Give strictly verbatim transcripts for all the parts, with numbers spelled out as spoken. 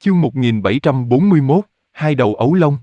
Chương một nghìn bảy trăm bốn mươi mốt, Hai đầu ấu long.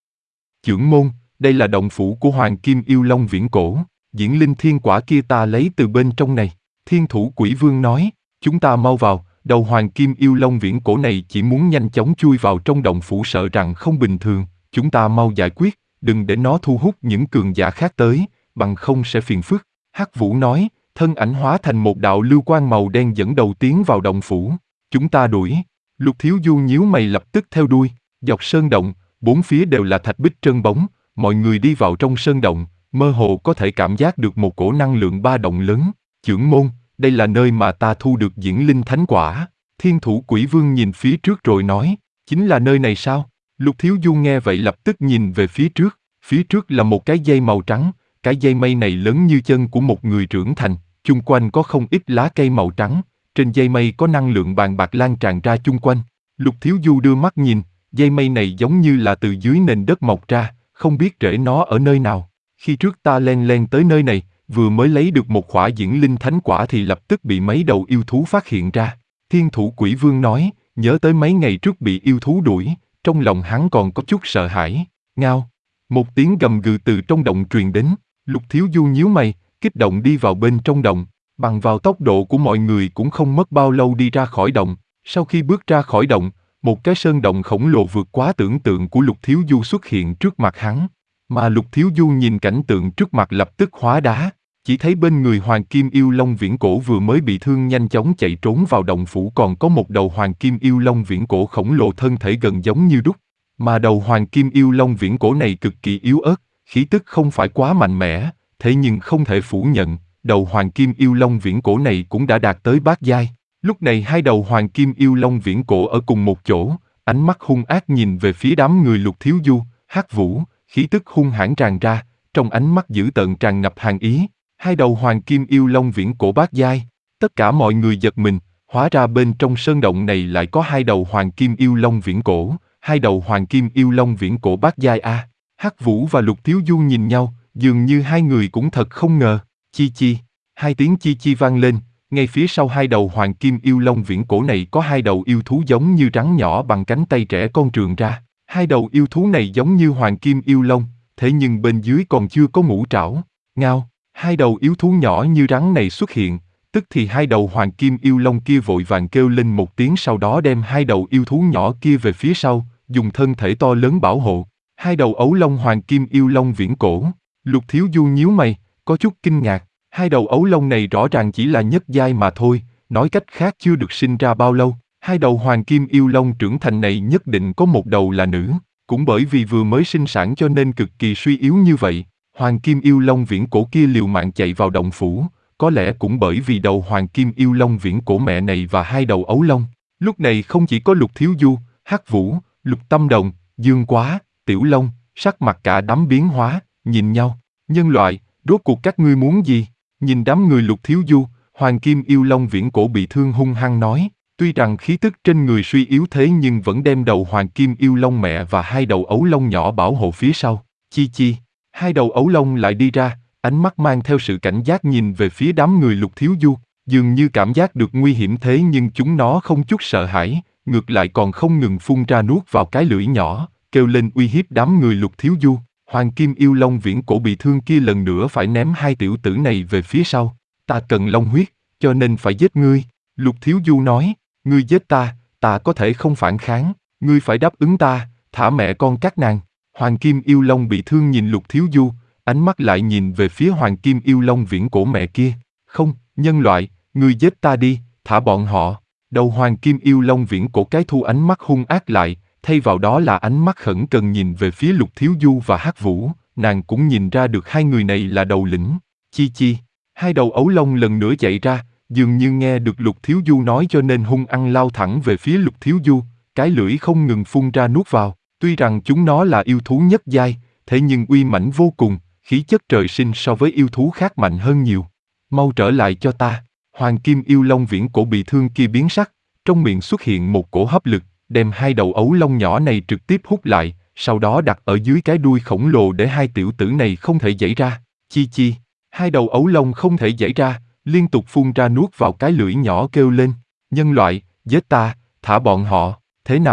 Chưởng môn, đây là động phủ của Hoàng Kim Yêu Long viễn cổ, diễn linh thiên quả kia ta lấy từ bên trong này. Thiên thủ quỷ vương nói, chúng ta mau vào, đầu Hoàng Kim Yêu Long viễn cổ này chỉ muốn nhanh chóng chui vào trong động phủ sợ rằng không bình thường, chúng ta mau giải quyết, đừng để nó thu hút những cường giả khác tới, bằng không sẽ phiền phức. Hắc Vũ nói, thân ảnh hóa thành một đạo lưu quang màu đen dẫn đầu tiến vào động phủ. Chúng ta đuổi. Lục Thiếu Du nhíu mày lập tức theo đuôi, dọc sơn động, bốn phía đều là thạch bích trơn bóng, mọi người đi vào trong sơn động, mơ hồ có thể cảm giác được một cổ năng lượng ba động lớn. Chưởng môn, đây là nơi mà ta thu được diễn linh thánh quả. Thiên thủ quỷ vương nhìn phía trước rồi nói, chính là nơi này sao? Lục Thiếu Du nghe vậy lập tức nhìn về phía trước, phía trước là một cái dây màu trắng, cái dây mây này lớn như chân của một người trưởng thành, chung quanh có không ít lá cây màu trắng. Trên dây mây có năng lượng bàn bạc lan tràn ra chung quanh. Lục Thiếu Du đưa mắt nhìn, dây mây này giống như là từ dưới nền đất mọc ra, không biết rễ nó ở nơi nào. Khi trước ta len len tới nơi này, vừa mới lấy được một khỏa diễn linh thánh quả thì lập tức bị mấy đầu yêu thú phát hiện ra. Thiên thủ quỷ vương nói, nhớ tới mấy ngày trước bị yêu thú đuổi, trong lòng hắn còn có chút sợ hãi. Ngao, một tiếng gầm gừ từ trong động truyền đến. Lục Thiếu Du nhíu mày, kích động đi vào bên trong động. Bằng vào tốc độ của mọi người cũng không mất bao lâu đi ra khỏi động. Sau khi bước ra khỏi động, một cái sơn động khổng lồ vượt quá tưởng tượng của Lục Thiếu Du xuất hiện trước mặt hắn. Mà Lục Thiếu Du nhìn cảnh tượng trước mặt lập tức hóa đá. Chỉ thấy bên người Hoàng Kim Yêu Long viễn cổ vừa mới bị thương nhanh chóng chạy trốn vào động phủ, còn có một đầu Hoàng Kim Yêu Long viễn cổ khổng lồ thân thể gần giống như đúc. Mà đầu Hoàng Kim Yêu Long viễn cổ này cực kỳ yếu ớt, khí tức không phải quá mạnh mẽ, thế nhưng không thể phủ nhận. Đầu Hoàng Kim Yêu Long viễn cổ này cũng đã đạt tới bát giai. Lúc này hai đầu Hoàng Kim Yêu Long viễn cổ ở cùng một chỗ, ánh mắt hung ác nhìn về phía đám người Lục Thiếu Du, Hắc Vũ, khí tức hung hãn tràn ra, trong ánh mắt dữ tợn tràn ngập hàn ý. Hai đầu Hoàng Kim Yêu Long viễn cổ bát giai. Tất cả mọi người giật mình, hóa ra bên trong sơn động này lại có hai đầu Hoàng Kim Yêu Long viễn cổ, hai đầu Hoàng Kim Yêu Long viễn cổ bát giai a. Hắc Vũ và Lục Thiếu Du nhìn nhau, dường như hai người cũng thật không ngờ. Chi chi, hai tiếng chi chi vang lên, ngay phía sau hai đầu Hoàng Kim Yêu Long viễn cổ này có hai đầu yêu thú giống như rắn nhỏ bằng cánh tay trẻ con trườn ra. Hai đầu yêu thú này giống như Hoàng Kim Yêu Long, thế nhưng bên dưới còn chưa có ngũ trảo. Ngao, hai đầu yêu thú nhỏ như rắn này xuất hiện, tức thì hai đầu Hoàng Kim Yêu Long kia vội vàng kêu lên một tiếng, sau đó đem hai đầu yêu thú nhỏ kia về phía sau, dùng thân thể to lớn bảo hộ. Hai đầu ấu long Hoàng Kim Yêu Long viễn cổ. Lục Thiếu Du nhíu mày, có chút kinh ngạc. Hai đầu ấu long này rõ ràng chỉ là nhất giai mà thôi, nói cách khác chưa được sinh ra bao lâu. Hai đầu Hoàng Kim Yêu Long trưởng thành này nhất định có một đầu là nữ, cũng bởi vì vừa mới sinh sản cho nên cực kỳ suy yếu như vậy. Hoàng Kim Yêu Long viễn cổ kia liều mạng chạy vào động phủ, có lẽ cũng bởi vì đầu Hoàng Kim Yêu Long viễn cổ mẹ này và hai đầu ấu long. Lúc này không chỉ có Lục Thiếu Du, Hắc Vũ, Lục Tâm Đồng, Dương Quá, Tiểu Long, sắc mặt cả đám biến hóa, nhìn nhau. Nhân loại, rốt cuộc các ngươi muốn gì? Nhìn đám người Lục Thiếu Du, Hoàng Kim Yêu Long viễn cổ bị thương hung hăng nói, tuy rằng khí tức trên người suy yếu thế nhưng vẫn đem đầu Hoàng Kim Yêu Long mẹ và hai đầu ấu long nhỏ bảo hộ phía sau. Chi chi, hai đầu ấu long lại đi ra, ánh mắt mang theo sự cảnh giác nhìn về phía đám người Lục Thiếu Du, dường như cảm giác được nguy hiểm thế nhưng chúng nó không chút sợ hãi, ngược lại còn không ngừng phun ra nuốt vào cái lưỡi nhỏ, kêu lên uy hiếp đám người Lục Thiếu Du. Hoàng Kim Yêu Long viễn cổ bị thương kia lần nữa phải ném hai tiểu tử này về phía sau. Ta cần long huyết, cho nên phải giết ngươi. Lục Thiếu Du nói, ngươi giết ta, ta có thể không phản kháng, ngươi phải đáp ứng ta, thả mẹ con các nàng. Hoàng Kim Yêu Long bị thương nhìn Lục Thiếu Du, ánh mắt lại nhìn về phía Hoàng Kim Yêu Long viễn cổ mẹ kia. Không, nhân loại, ngươi giết ta đi, thả bọn họ. Đầu Hoàng Kim Yêu Long viễn cổ cái thu ánh mắt hung ác lại, thay vào đó là ánh mắt khẩn cần nhìn về phía Lục Thiếu Du và Hắc Vũ, nàng cũng nhìn ra được hai người này là đầu lĩnh. Chi chi, hai đầu ấu long lần nữa chạy ra, dường như nghe được Lục Thiếu Du nói cho nên hung ăn lao thẳng về phía Lục Thiếu Du, cái lưỡi không ngừng phun ra nuốt vào. Tuy rằng chúng nó là yêu thú nhất giai, thế nhưng uy mãnh vô cùng, khí chất trời sinh so với yêu thú khác mạnh hơn nhiều. Mau trở lại cho ta. Hoàng Kim Yêu Long viễn cổ bị thương kia biến sắc, trong miệng xuất hiện một cổ hấp lực, đem hai đầu ấu long nhỏ này trực tiếp hút lại, sau đó đặt ở dưới cái đuôi khổng lồ để hai tiểu tử này không thể giãy ra. Chi chi, hai đầu ấu long không thể giãy ra, liên tục phun ra nuốt vào cái lưỡi nhỏ kêu lên, nhân loại, giết ta, thả bọn họ. Thế nào,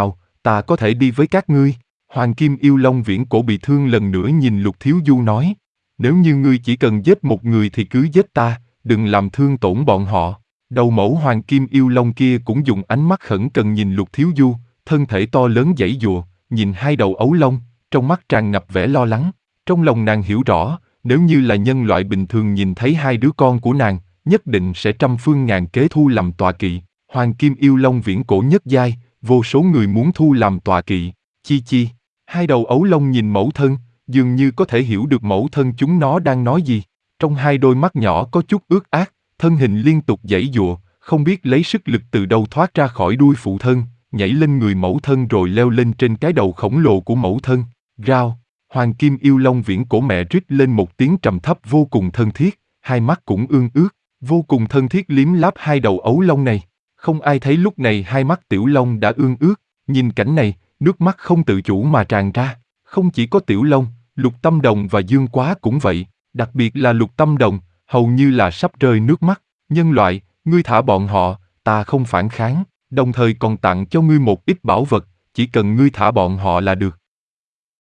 ta có thể đi với các ngươi. Hoàng Kim Yêu Long viễn cổ bị thương lần nữa nhìn Lục Thiếu Du nói, nếu như ngươi chỉ cần giết một người thì cứ giết ta, đừng làm thương tổn bọn họ. Đầu mẫu Hoàng Kim Yêu Long kia cũng dùng ánh mắt khẩn cần nhìn Lục Thiếu Du, thân thể to lớn giãy giụa, nhìn hai đầu ấu long, trong mắt tràn ngập vẻ lo lắng. Trong lòng nàng hiểu rõ, nếu như là nhân loại bình thường nhìn thấy hai đứa con của nàng, nhất định sẽ trăm phương ngàn kế thu làm tọa kỵ. Hoàng Kim Yêu Long viễn cổ nhất giai, vô số người muốn thu làm tọa kỵ. Chi chi, hai đầu ấu long nhìn mẫu thân, dường như có thể hiểu được mẫu thân chúng nó đang nói gì. Trong hai đôi mắt nhỏ có chút ướt át, thân hình liên tục giãy giụa, không biết lấy sức lực từ đâu thoát ra khỏi đuôi phụ thân, nhảy lên người mẫu thân rồi leo lên trên cái đầu khổng lồ của mẫu thân. Rao, Hoàng Kim Yêu Long viễn cổ mẹ rít lên một tiếng trầm thấp vô cùng thân thiết, hai mắt cũng ương ướt, vô cùng thân thiết liếm láp hai đầu ấu long này. Không ai thấy lúc này hai mắt Tiểu Long đã ương ướt, nhìn cảnh này, nước mắt không tự chủ mà tràn ra. Không chỉ có Tiểu Long, Lục Tâm Đồng và Dương Quá cũng vậy, đặc biệt là Lục Tâm Đồng, hầu như là sắp rơi nước mắt. Nhân loại, ngươi thả bọn họ, ta không phản kháng, đồng thời còn tặng cho ngươi một ít bảo vật, chỉ cần ngươi thả bọn họ là được.